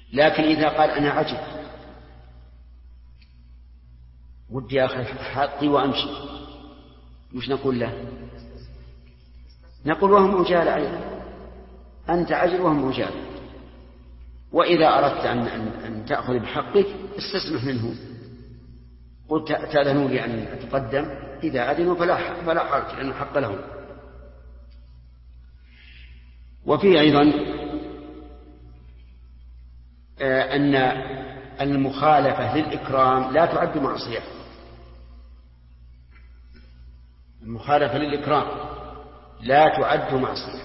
لكن إذا قال أنا عجب ودي أخذ حقي وأمشي، مش نقول له؟ نقول وهم عجال أيضا، أنت عجل وهم عجال. وإذا أردت أن تأخذ بحقك استسمح منه، قل تأذنوا لي أن أتقدم، إذا أذنوا فلا حرج لأن الحق لهم. وفيه أيضا أن المخالفة للإكرام لا تعد معصية. المخالفة للإكرام لا تعد معصية.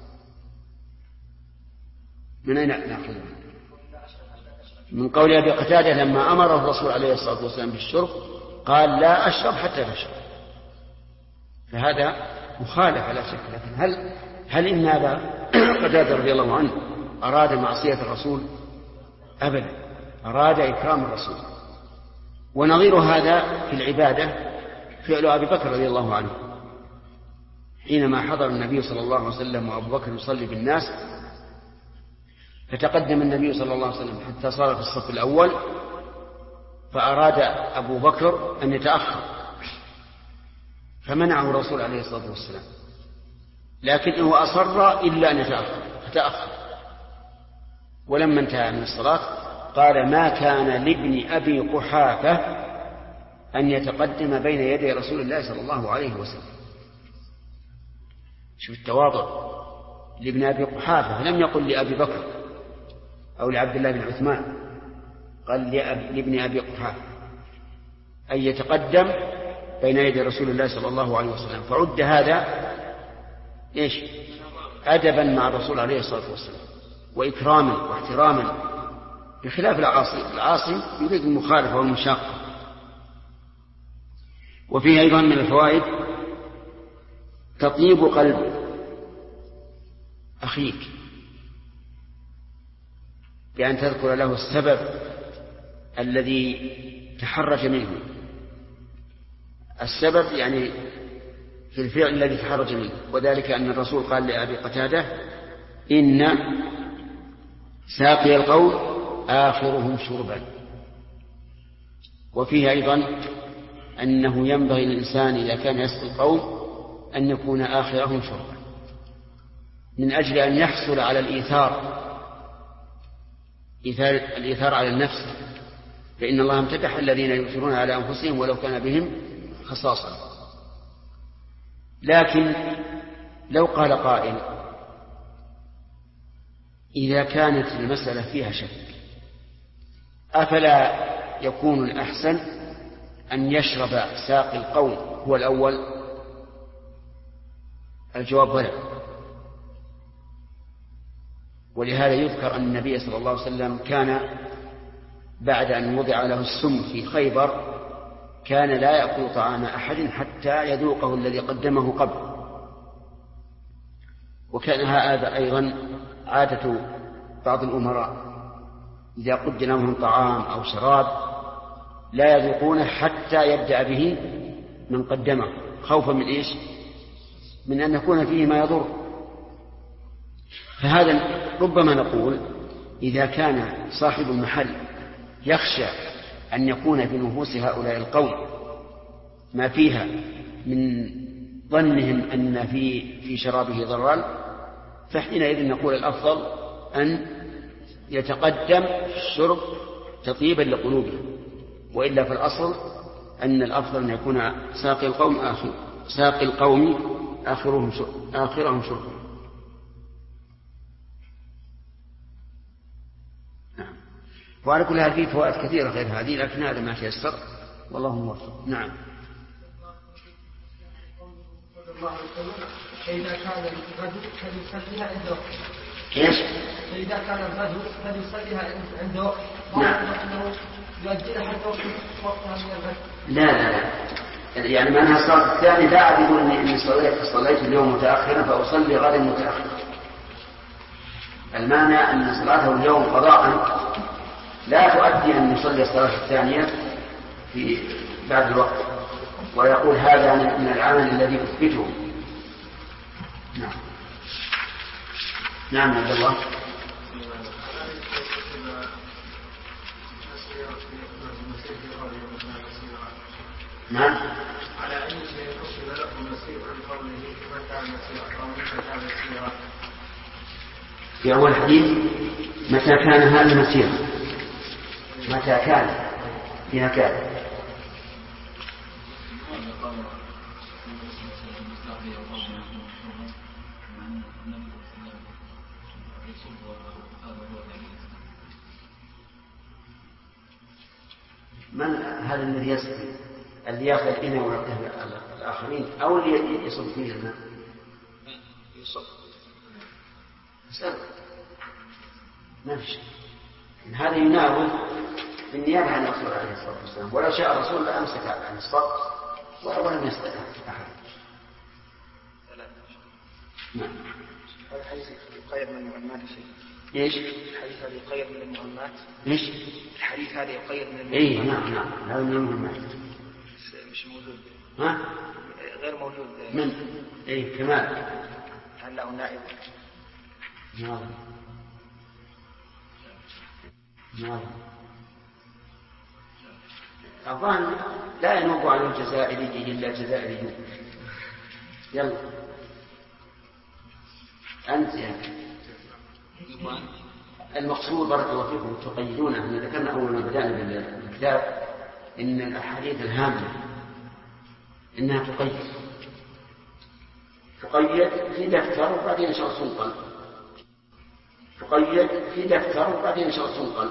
من أين نأخذها؟ من قول أبي قتادة لما أمره الرسول عليه الصلاة والسلام بالشرب قال لا أشرب حتى تشرب، فهذا مخالفة لا شك. لكن هل إن أبا قتادة رضي الله عنه أراد معصية الرسول؟ أبدا، أراد إكرام الرسول. ونظير هذا في العبادة فعل أبي بكر رضي الله عنه حينما حضر النبي صلى الله عليه وسلم وأبو بكر يصلي بالناس، فتقدم النبي صلى الله عليه وسلم حتى صار في الصف الأول، فأراد أبو بكر أن يتأخر فمنعه الرسول عليه الصلاة والسلام، لكنه أصر إلا أن يتأخر فتأخر. ولما انتهى من الصلاة قال ما كان لابن أبي قحافة أن يتقدم بين يدي رسول الله صلى الله عليه وسلم. شوف التواضع، لابن أبي قحافة، لم يقل لأبي بكر أو لعبد الله بن عثمان، قال لابن أبي قحافة أن يتقدم بين يدي رسول الله صلى الله عليه وسلم. فعد هذا إيش؟ أدبا مع الرسول عليه الصلاة والسلام وإكراما واحتراما، بخلاف العاصي يريد المخالفة والمشاقة. وفيه أيضا من الفوائد تطيب قلب أخيك بأن تذكر له السبب الذي تحرج منه، السبب يعني في الفعل الذي تحرج منه، وذلك أن الرسول قال لأبي قتادة إن ساقي القوم آخرهم شربا. وفيه أيضا أنه ينبغي للإنسان إذا كان يسقي القوم أن يكون آخرهم شربا، من أجل أن يحصل على الإيثار على النفس، فإن الله امتدح الذين يؤثرون على أنفسهم ولو كان بهم خصاصة. لكن لو قال قائل إذا كانت المسألة فيها شك أفلا يكون الأحسن أن يشرب ساقي القوم هو الأول؟ الجواب بلى. ولهذا يذكر أن النبي صلى الله عليه وسلم كان بعد أن وضع له السم في خيبر كان لا يأكل طعام أحد حتى يذوقه الذي قدمه قبل. وكان هذا أيضا عادة بعض الأمراء، إذا قدم لهم طعام أو شراب لا يذوقونه حتى يبدأ به من قدمه، خوفا من إيش؟ من أن يكون فيه ما يضر. فهذا ربما نقول إذا كان صاحب المحل يخشى أن يكون في نفوس هؤلاء القوم ما فيها من ظنهم أن في شرابه ضرر، فحينئذ نقول الأفضل أن يتقدم الشرب تطيبا لقلوبهم، وإلا في الأصل أن الأفضل أن يكون ساقي القوم آخرهم شربا. نعم. وعلى كل هذه فوائد كثيرة غير هذه، لكن هذا ما تيسر والله موفق. نعم. فإذا كان الغدو فليصليها عند وقت. ايش؟ فإذا كان الغدو فليصليها عند وقت. نعم. أنه يؤجلها حتى وقتها من الغد. لا يعني معناها الصلاة الثانية لا أعلم أني صليت اليوم متأخرا فأصلي غدا متأخرا. المعنى أن صلاته اليوم قضاء لا تؤدي أن يصلي الصلاة الثانية في بعد الوقت، ويقول هذا من العمل الذي أثبته. نعم عبد الله. نعم. على أي شيء قصد له المسير عن قوله متى المسير أو متى المسير؟ في أول حديث متى كان هذا المسير، متى كان فيها كان. من هذا الذي يسقي، اللي ياخذ الإناء ويعطيه الآخرين أو اللي يصب فيه الماء؟ يصب. ما في شيء. هذا يناول بالنيابة عن الرسول عليه الصلاة والسلام، ولو شاء الرسول لأمسك عن الصب ولم يستطع أحد. نعم. هذا حديث يقيد من المهمات شيء. ايش؟ الحديث هذا يقيد من المهمات. ايش؟ الحديث هذا يقيد من المهمات. اي نعم هذا من المهمات. مش موجود. ها؟ غير موجود. من؟ اي كمال. هل له نائب؟ نعم. الظاهر لا ينوب عن الجزائري إلا الجزائري. يلا أنت يعني. المقصود بارك الله فيكم تقيدون. احنا ذكرنا أول ما بدأنا بالكتاب إن الأحاديث الهامة إنها تقيد في دفتر وبعدين إن شاء الله تنقل. تقيد في دفتر وبعدين إن شاء الله تنقل.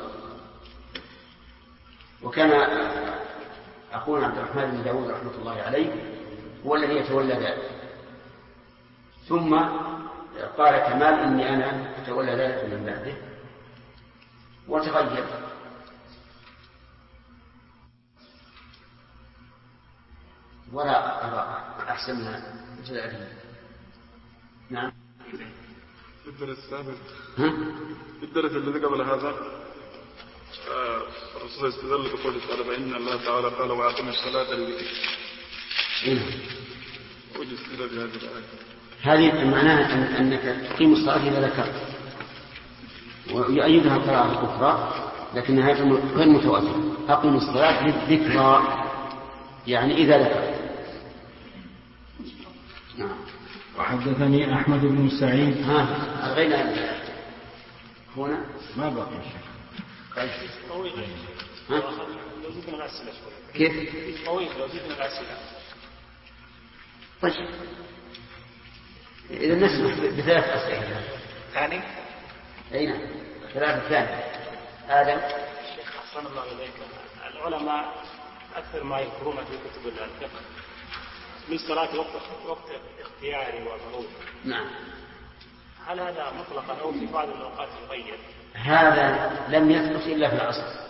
وكان أخونا عبد الرحمن بن داود رحمة الله عليه هو الذي يتولى ذلك، ثم قال كمال إني أنا أتولى ذلك من بعده وتغير. ولا أرى أحسن من الجزائري. نعم. في الدرس السابق في الدرس الذي قبل هذا الرسول استدل بقوله تعالى فإن الله تعالى قال وأقم الصلاة لذكري. وجد استدل بهذه الآية. هذه معناها أنك تقيم الصلاة إذا ذكرت، ويؤيدها القراءة الأخرى لكنها غير متواترة. أقيم الصلاة للذكرى يعني إذا ذكرت. نعم. وحدثني أحمد بن سعيد. ألغينا هنا ما بقي شيء. طويل لو زدنا الأسئلة شوي. كيف؟ طويل لو زدنا الأسئلة. طيب إذا نسمح بثلاث أسئلة. ثاني؟ أي نعم 3 ثاني. آدم. الشيخ أحسن الله إليك. العلماء أكثر ما يذكرون في كتب الفقه من صلاة وقت اختياري وضروري. نعم. هل هذا مطلقا أو في بعض الأوقات يغير؟ هذا لم يثبت إلا في العصر،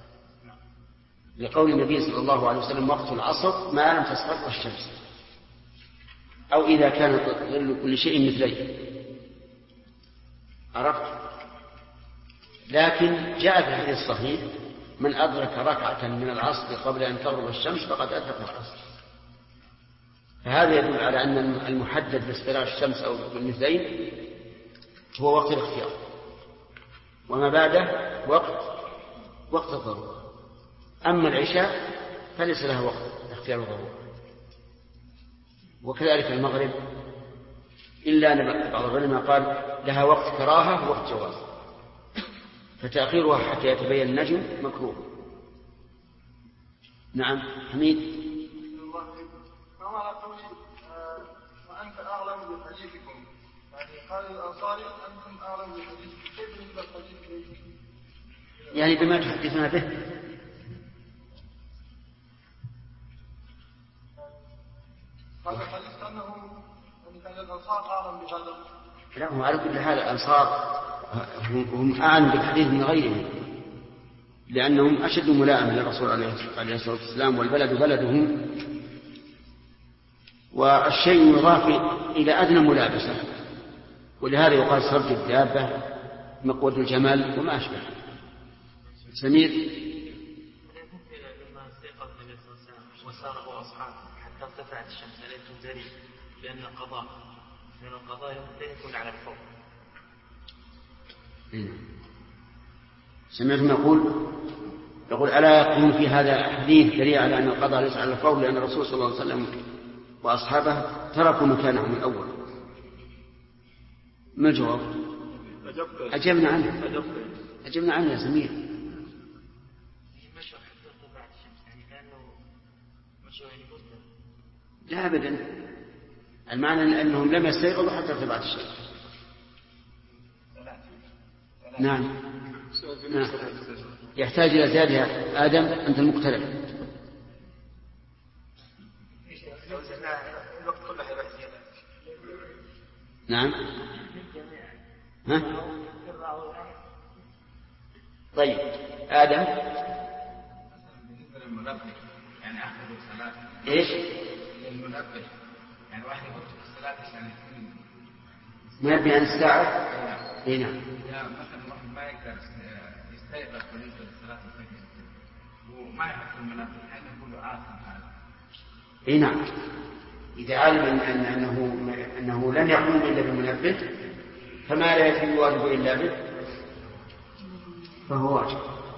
لقول النبي صلى الله عليه وسلم وقت العصر ما لم تسقط الشمس، أو إذا كان ظل كل شيء مثليه. عرفت؟ لكن جاء في الحديث الصحيح من أدرك ركعة من العصر قبل أن تغرب الشمس فقد أدرك العصر. فهذا يدل على أن المحدد باصطلاح الشمس أو المثلين هو وقت الاختيار، وما بعده وقت الضرورة. أما العشاء فليس لها وقت اختيار الضرورة. وكذلك المغرب إلا أن بعض العلماء قال لها وقت كراهة ووقت جواز، فتأخيرها حتى يتبين النجم مكروه. نعم حميد. وأنت أعلم بحديثكم، يعني قال الأنصاري أنتم أعلم بحديثكم، كيف بالنسبة للحديث؟ يعني بما تحدثنا به. هذا الحديث أنه كان الأنصار أعلم بهذا. لا، هم على كل حال الأنصار هم أعلم بالحديث من غيرهم، لأنهم أشد ملائمة للرسول عليه الصلاة والسلام، والبلد بلدهم، والشيء يضاف إلى أدنى ملابسة، ولهذا يقال سرج الدابة مقود الجمال وما أشبه. سمير. لما استيقظ النبي صلى الله عليه وسلم وسار هو واصحابه حتى ارتفعت الشمس لا تزدري، لأن القضاء لا يكون على الفور. سمعتم يقول يقول ألا يكون في هذا حديث دليل على أن القضاء ليس على الفور لأن الرسول صلى الله عليه وسلم وأصحابه تركوا مكانهم من الأول؟ ما الجواب؟ أجبنا عنه يا سمير. لا أبدا، المعنى أنهم لم يستيقظوا حتى ارتفعت الشمس. نعم. يحتاج إلى زيادة. آدم أنت المقترح. نعم. ها؟ طيب آدم يعني أخذ الصلاة إيش؟ المنبه يعني واحد يحط في الصلاة عشان منبه عن الساعة. إيه نعم. إذا مثلا واحد ما يقدر يستيقظ بالنسبة لصلاة الفجر وما يحط المنبه يعني يقول آثم هذا. إيه نعم. إذا علم أنه لن يقوم إلا بالمنبه فما لا يتم الواجب إلا به فهو واجب.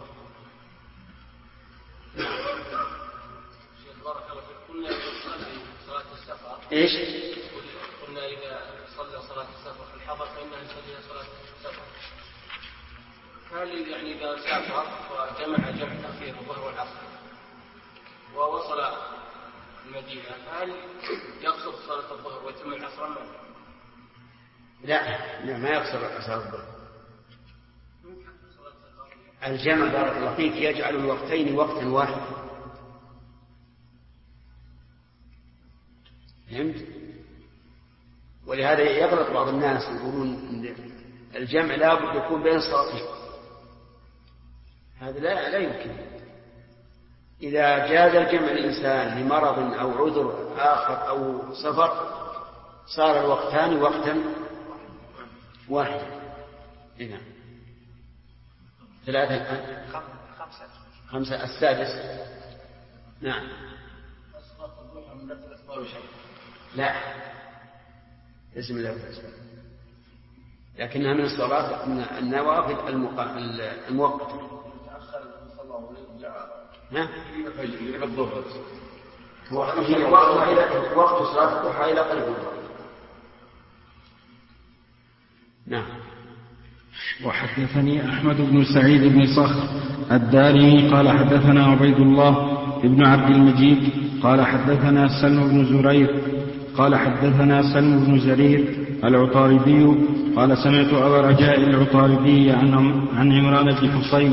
إيش؟ قلنا إذا صلى صلاة السفر في الحضر فإنه يصلي صلاة السفر. هل يعني إذا سافر وجمع تأخير الظهر والعصر ووصل المدينة هل يقصر صلاة الظهر ويتم العصر أم لا ما يقصر صلاة الظهر. الجمع بارك الله فيك يجعل الوقتين وقتا واحدا. فهمت؟ ولهذا يغلط بعض الناس يقولون الجمع لا بد يكون بين الصلاتين. هذا لا يمكن. إذا جاز الجمع الإنسان لمرض أو عذر آخر أو سفر صار الوقتان وقتا واحدا. نعم. 3 5 السادس. نعم. لا اسم الله لكنها من الصلاة من النوافل المؤقتة. وقت صلاة الضحى إلى قريب. نعم. وحدثني أحمد بن سعيد بن صخر الدارمي قال حدثنا عبيد الله بن عبد المجيد قال حدثنا سلم بن زرير قال حدثنا سلم بن زرير العطاردي قال سمعت أبا رجاء العطاردي عن عمران بن حصين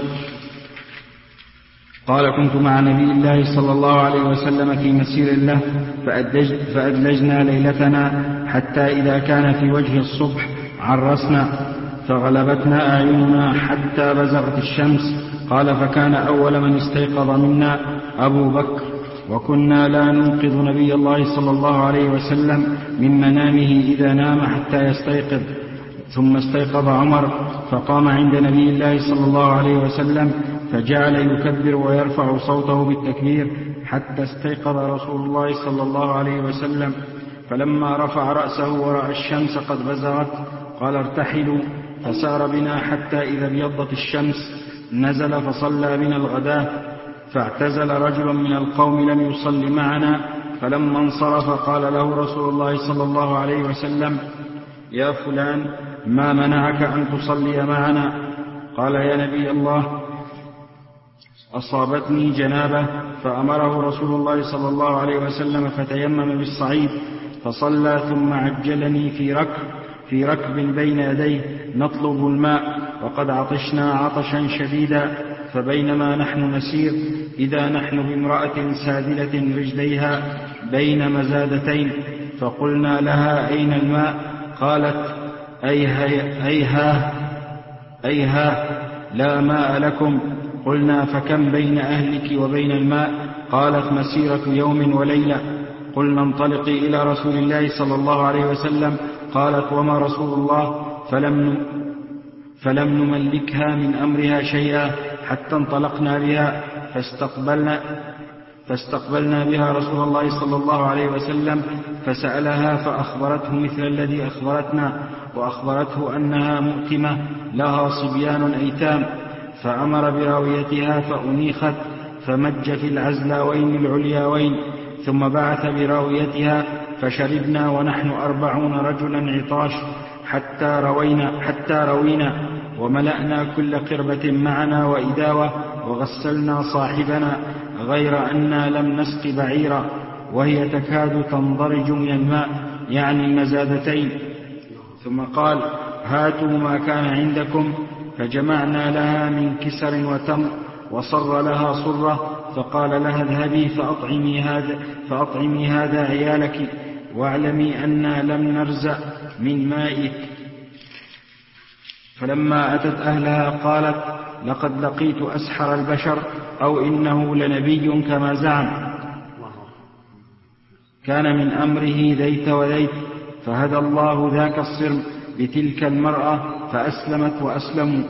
قال كنت مع نبي الله صلى الله عليه وسلم في مسير له فأدلجنا ليلتنا حتى إذا كان في وجه الصبح عرسنا فغلبتنا أعيننا حتى بزغت الشمس. قال فكان أول من استيقظ منا أبو بكر وكنا لا ننقذ نبي الله صلى الله عليه وسلم من منامه إذا نام حتى يستيقظ. ثم استيقظ عمر فقام عند نبي الله صلى الله عليه وسلم فجعل يكبر ويرفع صوته بالتكبير حتى استيقظ رسول الله صلى الله عليه وسلم. فلما رفع رأسه ورأى الشمس قد بزغت قال ارتحلوا فسار بنا حتى إذا ابيضت الشمس نزل فصلى بنا الغداة فاعتزل رجل من القوم لم يصل معنا فلما انصرف قال له رسول الله صلى الله عليه وسلم يا فلان ما منعك أن تصلي معنا؟ قال يا نبي الله أصابتني جنابة. فأمره رسول الله صلى الله عليه وسلم فتيمم بالصعيد فصلى ثم عجلني في ركب بين يديه نطلب الماء وقد عطشنا عطشا شديدا فبينما نحن نسير إذا نحن بامرأة سادلة رجليها بين مزادتين فقلنا لها أين الماء؟ قالت أيها لا ماء لكم. قلنا فكم بين أهلك وبين الماء؟ قالت مسيرة يوم وليلة. قلنا انطلقي إلى رسول الله صلى الله عليه وسلم. قالت وما رسول الله؟ فلم نملكها من أمرها شيئا حتى انطلقنا بها فاستقبلنا بها رسول الله صلى الله عليه وسلم فسألها فأخبرته مثل الذي أخبرتنا وأخبرته أنها مؤتمة لها صبيان أيتام فأمر براويتها فأنيخت فمج في العزلاوين العلياوين، ثم بعث براويتها فشربنا ونحن 40 رجلا عطاش حتى روينا، وملأنا كل قربة معنا وإداوة، وغسلنا صاحبنا، غير أننا لم نسق بعيرا وهي تكاد تنضرج من الماء، يعني المزادتين. ثم قال: هاتوا ما كان عندكم، فجمعنا لها من كسر وتمر، وصر لها صرة، فقال لها: اذهبي فأطعمي هذا عيالك، واعلمي أننا لم نرزق من مائك. فلما أتت أهلها قالت: لقد لقيت أسحر البشر، أو إنه لنبي كما زعم. كان من أمره ذيت وذيت، فهدى الله ذاك الصرم بتلك المرأة فأسلمت وأسلموا.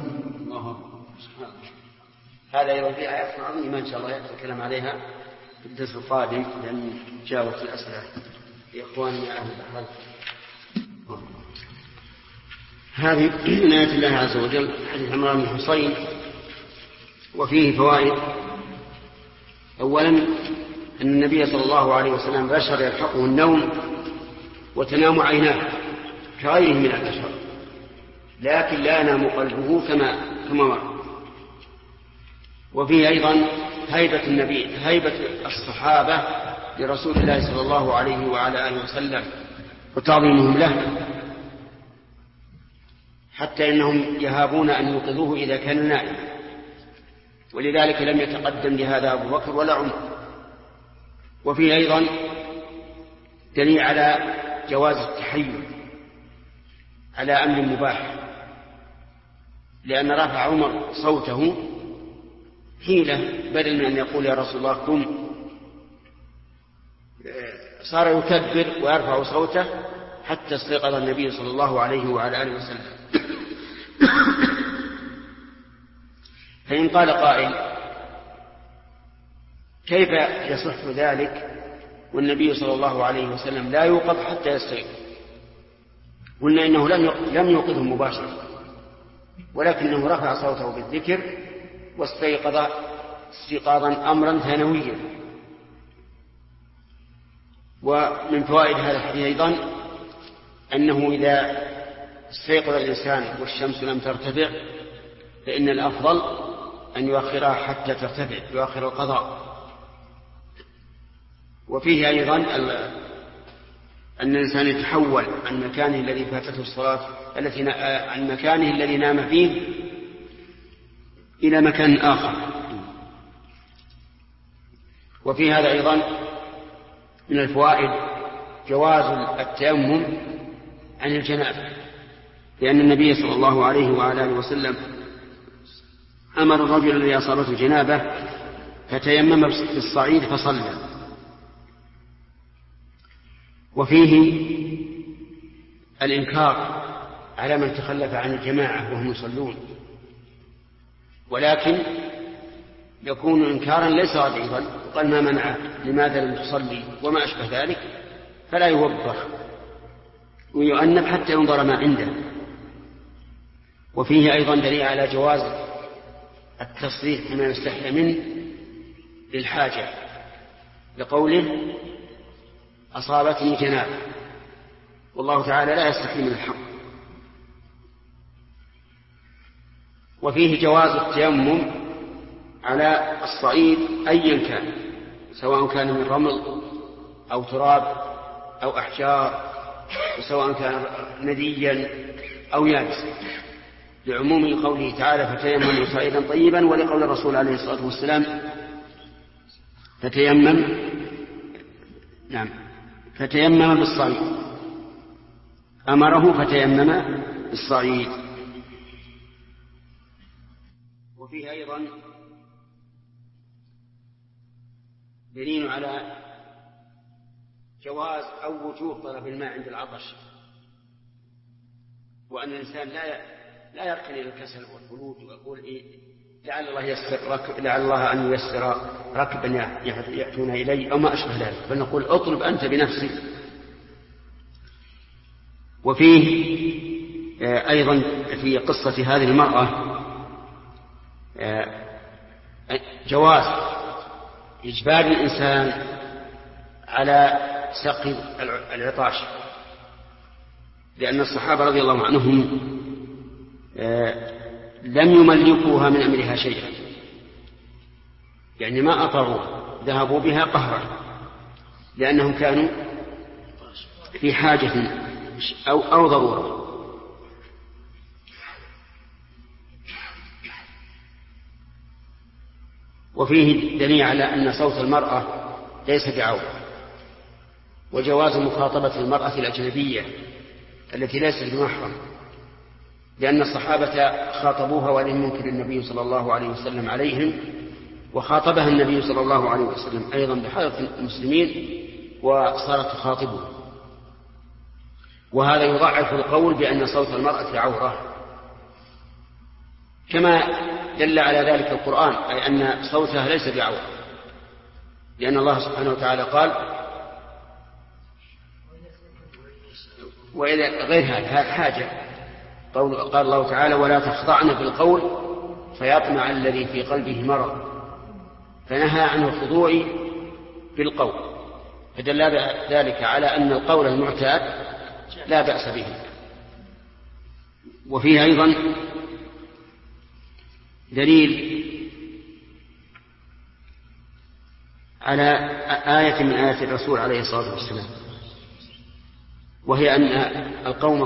هذا أيضا في آيات عظيمة إن شاء الله يأتي الكلام عليها في الدرس القادم، لأن جاوت الأسئلة لإخواننا أهل البحرين. هذه من آيات الله عز وجل حديث عمران بن حصين، وفيه فوائد. أولا أن النبي صلى الله عليه وسلم بشر يلحقه النوم وتنام عيناه كغيره من البشر، لكن لا ينام قلبه كما مر. وفيه أيضا هيبة النبي، هيبة الصحابة لرسول الله صلى الله عليه وعلى آله وسلم وتعظيمهم له، حتى إنهم يهابون أن يوقظوه إذا كان نائما، ولذلك لم يتقدم لهذا أبو بكر ولا عمر. وفيه أيضا دليل على جواز التحيل على أمر مباح، لأن رفع عمر صوته حيلة، بدل من أن يقول يا رسول الله قم، صار يكبر ويرفع صوته حتى استيقظ النبي صلى الله عليه وعلى آله وسلم. فإن قال قائل: كيف يصح ذلك والنبي صلى الله عليه وسلم لا يوقظ حتى يستيقظ؟ قلنا إنه لم يوقظه مباشرة، ولكنه رفع صوته بالذكر واستيقظ استيقاظا أمرا ثانويا. ومن فوائد هذا الحديث أيضا أنه إذا استيقظ الإنسان والشمس لم ترتفع فإن الأفضل أن يؤخرها حتى ترتفع، يؤخر القضاء. وفيه أيضا أن الإنسان يتحول عن مكانه الذي فاتته الصلاة عن مكانه الذي نام فيه إلى مكان آخر. وفي هذا أيضا من الفوائد جواز التيمم عن الجنابة، لأن النبي صلى الله عليه وعلى آله وسلم أمر الرجل الذي أصابته جنابة فتيمم في الصعيد فصلى. وفيه الإنكار على من تخلف عن الجماعة وهم يصلون، ولكن يكون إنكارا ليس رضيضا، قال ما منعك، لماذا لم تصلي وما أشبه ذلك، فلا يوبخ ويؤنب حتى ينظر ما عنده. وفيه أيضا دليل على جواز التصريح بما يستحيى منه للحاجة، لقوله أصابتني جنابة، والله تعالى لا يستحي من الحق. وفيه جواز التيمم على الصعيد أيا كان، سواء كان من رمل أو تراب أو أحجار، وسواء كان نديا أو يابسا، لعموم قوله تعالى فتيمموا صعيدا طيبا، ولقول الرسول عليه الصلاة والسلام فتيمم بالصعيد، أمره فتيمم بالصعيد. وفيه أيضا دليل على جواز أو وجوب طلب الماء عند العطش، وأن الإنسان لا يركن إلى الكسل والخلود ويقول لعل الله أن ييسر ركبا يأتون إلي أو ما أشبه ذلك، بل نقول اطلب أنت بنفسك. وفيه أيضا في قصة هذه المرأة جواز إجبار الإنسان على سقي العطاش، لأن الصحابة رضي الله عنهم لم يملكوها من أمرها شيئا، يعني ما أطروها، ذهبوا بها قهرا لأنهم كانوا في حاجة أو ضرورة. وفيه دليل على أن صوت المرأة ليس بعورة، وجواز مخاطبة المرأة الأجنبية التي ليست بمحرم، لأن الصحابة خاطبوها ولم ينكر النبي صلى الله عليه وسلم عليهم، وخاطبها النبي صلى الله عليه وسلم أيضا بحضرة المسلمين وصارت تخاطبه. وهذا يضعف القول بأن صوت المرأة عورة، كما دل على ذلك القرآن، أي أن صوتها ليس بعورة، لأن الله سبحانه وتعالى قال وإذا غير هذا حاجة، قال الله تعالى ولا تخضعن بالقول فيطمع الذي في قلبه مرض، فنهى عن الخضوع بالقول، فدل ذلك على أن القول المعتاد لا بأس به. وفيه أيضا دليل على آية من آيات الرسول عليه الصلاة والسلام، وهي أن القوم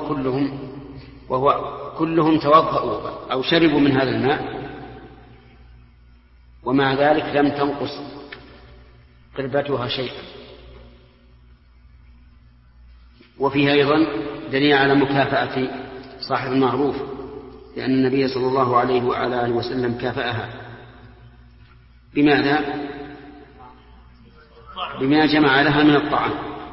كلهم توضأوا أو شربوا من هذا الماء، ومع ذلك لم تنقص قربتها شيئا. وفيها أيضا دليل على مكافأة صاحب المعروف، لأن النبي صلى الله عليه وعلى آله وسلم كافأها. بماذا؟ بما جمع لها من الطعام.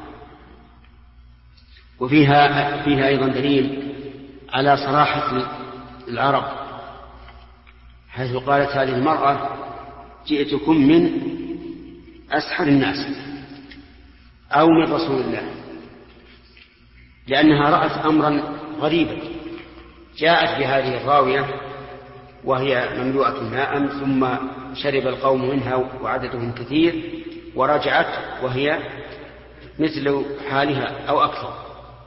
وفيها أيضا دليل على صراحة العرب، حيث قالت هذه المرأة جئتكم من أسحر الناس أو من رسول الله، لأنها رأت أمرا غريبا، جاءت بهذه الراوية وهي مملوءة ماء، ثم شرب القوم منها وعددهم كثير، ورجعت وهي مثل حالها أو أكثر.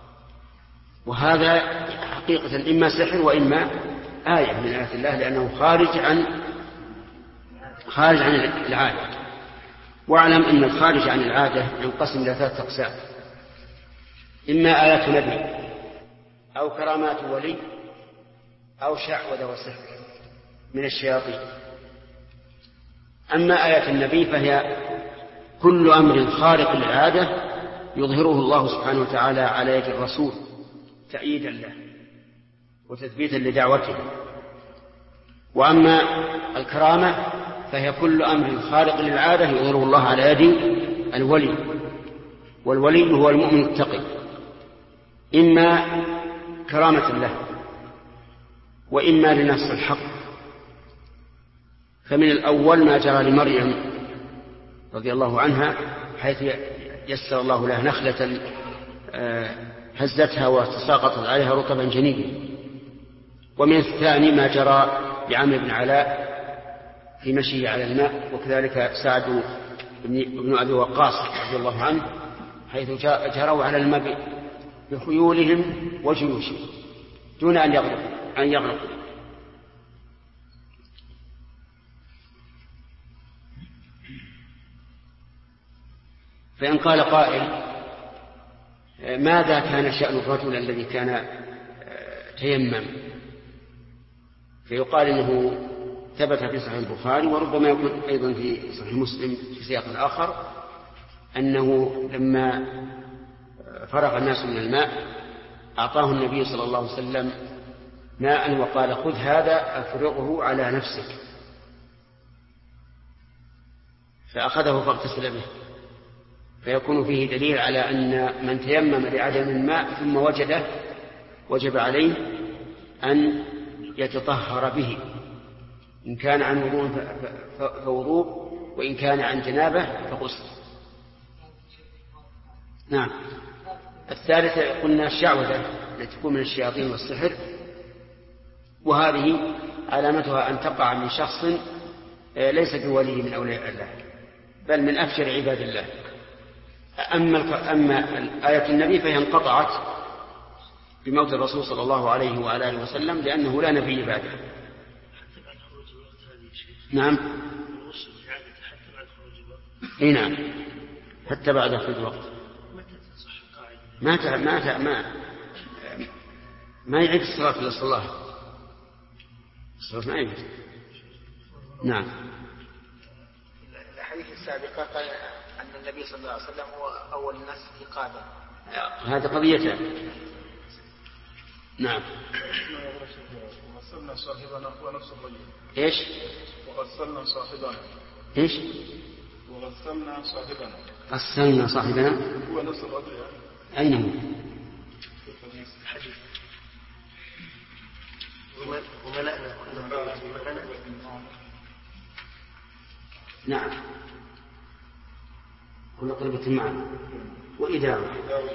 وهذا حقيقة إما سحر وإما آية من آيات الله، لأنه خارج عن العادة. واعلم أن الخارج عن العادة ينقسم إلى 3 أقسام: إما آيات نبي أو كرامات ولي أو شعوذة وسحر من الشياطين. أما آيات النبي فهي كل أمر خارق للعادة يظهره الله سبحانه وتعالى على يد الرسول تأييدا له وتثبيتا لدعوته. وأما الكرامة فهي كل أمر خارق للعادة يظهره الله على يد الولي، والولي هو المؤمن التقي، إما كرامة له وإما لنص الحق. فمن الأول ما جرى لمريم رضي الله عنها، حيث يسر الله لها نخلة هزتها وتساقطت عليها رطبا جنيبا. ومن الثاني ما جرى لعمرو بن علاء في مشيه على الماء، وكذلك سعد بن أبي وقاص رضي الله عنه، حيث جروا على الماء بخيولهم وجيوشهم دون أن يغرقوا. فإن قال قائل ماذا كان شأن الرجل الذي كان تيمم؟ فيقال إنه ثبت في صحيح البخاري، وربما يكون أيضا في صحيح مسلم في سياق آخر، أنه لما فرغ الناس من الماء أعطاه النبي صلى الله عليه وسلم ماء وقال خذ هذا أفرغه على نفسك، فأخذه فاغتسل به. فيكون فيه دليل على أن من تيمم لعدم الماء ثم وجده وجب عليه أن يتطهر به، إن كان عن وضوء فوضوء، وإن كان عن جنابة فغسل. نعم. الثالثة قلنا الشعوذة التي تكون من الشياطين والسحر، وهذه علامتها أن تقع من شخص ليس بولي من أولياء الله بل من أفجر عباد الله. أما آية النبي فهي انقطعت بموت الرسول صلى الله عليه وعلى آله وسلم لأنه لا نبي بعده. نعم. اي نعم حتى بعد خروج الوقت. ما يعيد الصلاة إلا الصلاة ما يعيد. نعم. الحديث السابقة قال أن النبي صلى الله عليه وسلم هو أول الناس إيقاظا. هذه قضيتان. نعم. وغسلنا صاحبنا ونفس الرجل. ايش؟ وغسلنا صاحبنا. ايش؟ وغسلنا صاحبنا. غسلنا صاحبنا. هو نفس الرجل. أين هو؟ الحديث. وملأنا كل نعم. كل قربة معنا وإدارة.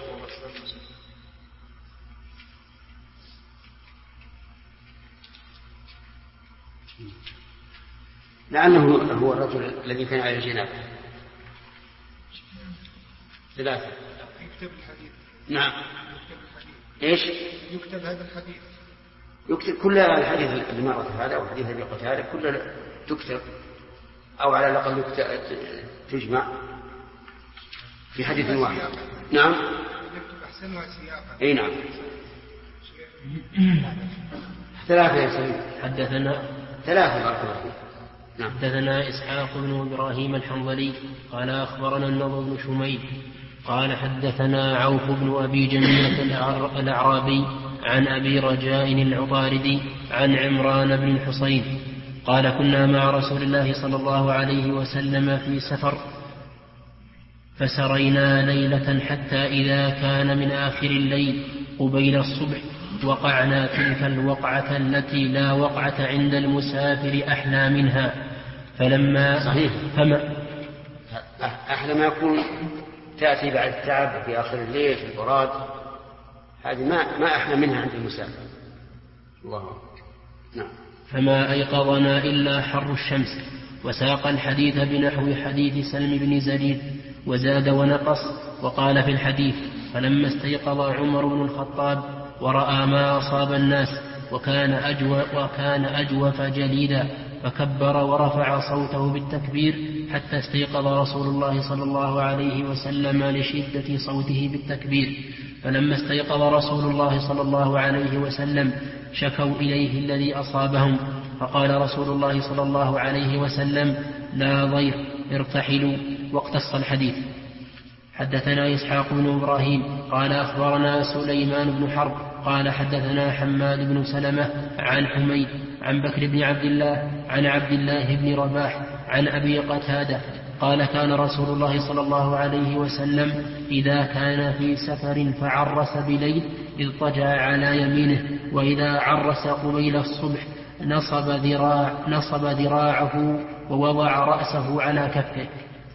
لأنه هو الرجل الذي كان على الجناب. ثلاثة. يكتب الحديث. نعم. إيش؟ يكتب هذا الحديث. يكتب كل الحديث اللي مرت هذا أو حديث اللي قلت هذا كله تكتب أو على الأقل تجمع في حديث واحد. نعم. يكتب أحسنها سياقا. أي نعم. ثلاثة يا سليم. حدثنا ثلاثة بارك. نعم. حدثنا إسحاق بن إبراهيم الحنظلي قال أخبرنا النضر بن شميل قال حدثنا عوف بن أبي جميلة الأعرابي عن أبي رجاء العطاردي عن عمران بن الحصين قال كنا مع رسول الله صلى الله عليه وسلم في سفر فسرينا ليلة حتى إذا كان من آخر الليل قبيل الصبح وقعنا تلك الوقعة التي لا وقعة عند المسافر أحلى منها فلما صحيح. أحلى ما يكون تأتي بعد التعب في آخر الليل في البراد هذه ما أحلى منها عند المسافر. الله. نعم. فما أيقظنا إلا حر الشمس وساق الحديث بنحو حديث سلم بن زرير وزاد ونقص وقال في الحديث فلما استيقظ عمر بن الخطاب ورأى ما أصاب الناس وكان أجوف جليدا فكبر ورفع صوته بالتكبير حتى استيقظ رسول الله صلى الله عليه وسلم لشدة صوته بالتكبير فلما استيقظ رسول الله صلى الله عليه وسلم شكوا إليه الذي أصابهم فقال رسول الله صلى الله عليه وسلم لا ضير ارتحلوا واقتص الحديث. حدثنا إسحاق بن إبراهيم قال أخبرنا سليمان بن حرب قال حدثنا حماد بن سلمة عن حميد عن بكر بن عبد الله عن عبد الله بن رباح عن أبي قتادة قال كان رسول الله صلى الله عليه وسلم إذا كان في سفر فعرس بليل اضطجع على يمينه وإذا عرس قبيل الصبح نصب ذراعه ووضع رأسه على كفه.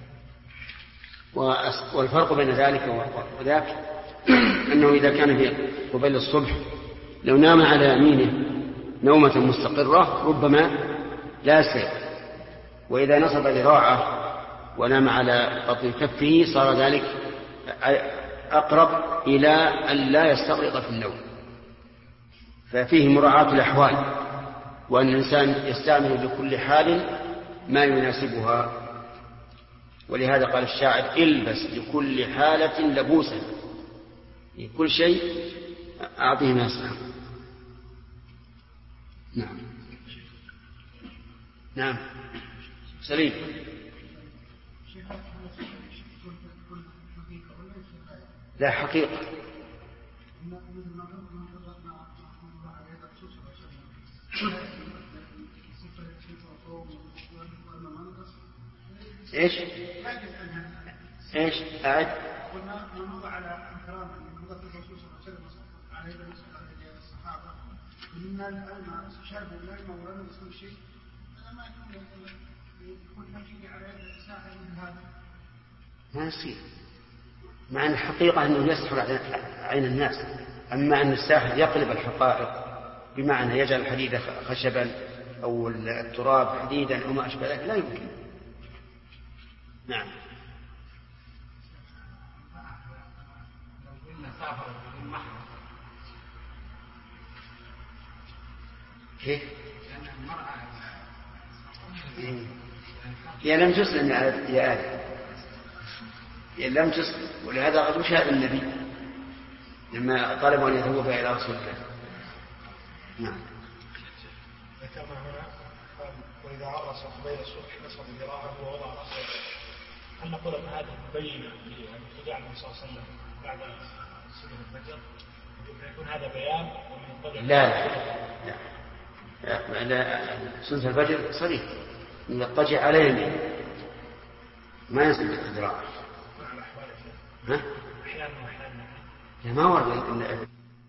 والفرق بين ذلك وذاك أنه إذا كان في قبيل الصبح لو نام على يمينه نومة مستقرة ربما لا سير وإذا نصب ذراعه ونام على بطن كفه صار ذلك أقرب إلى أن لا يستغرق في النوم. ففيه مراعاة الأحوال وأن الإنسان يستعمل لكل حال ما يناسبها. ولهذا قال الشاعر البس لكل حالة لبوسا كل شيء أعطيه ما يصلح. نعم. نعم سليم. لا حقيقة. ايش أعد. قلنا نمر على كلام من الرسول صلى الله عليه وسلم عليه الصحابة قلنا الآن شرب الماء ولا نسوي شيء ما يكون نجي على الساحل من هذا ما يصير مع أن الحقيقة أنه يسحر عين الناس. أما أن الساحر يقلب الحقائق بمعنى يجعل الحديد خشبا أو التراب حديدا أو ما أشبه ذلك لا يمكن. نعم. كيف؟ هي لم تسلم يا آدم، هي لم تسلم، ولهذا قد أشهد النبي لما طلبوا أن يذهبوا بها إلى رسول الله. نعم. ذكرنا هنا وإذا عرس قبيل الصبح نصب ذراعه ووضع رأسه، هل نقول أن هذا مبين لابتداع النبي صلى الله عليه وسلم بعد سنة الفجر؟ يكون هذا بيان ومن الطبع؟ لا سنة الفجر صريح إن يضطجع على يمين ما ينزل بالذراع. أحيانا ما ورد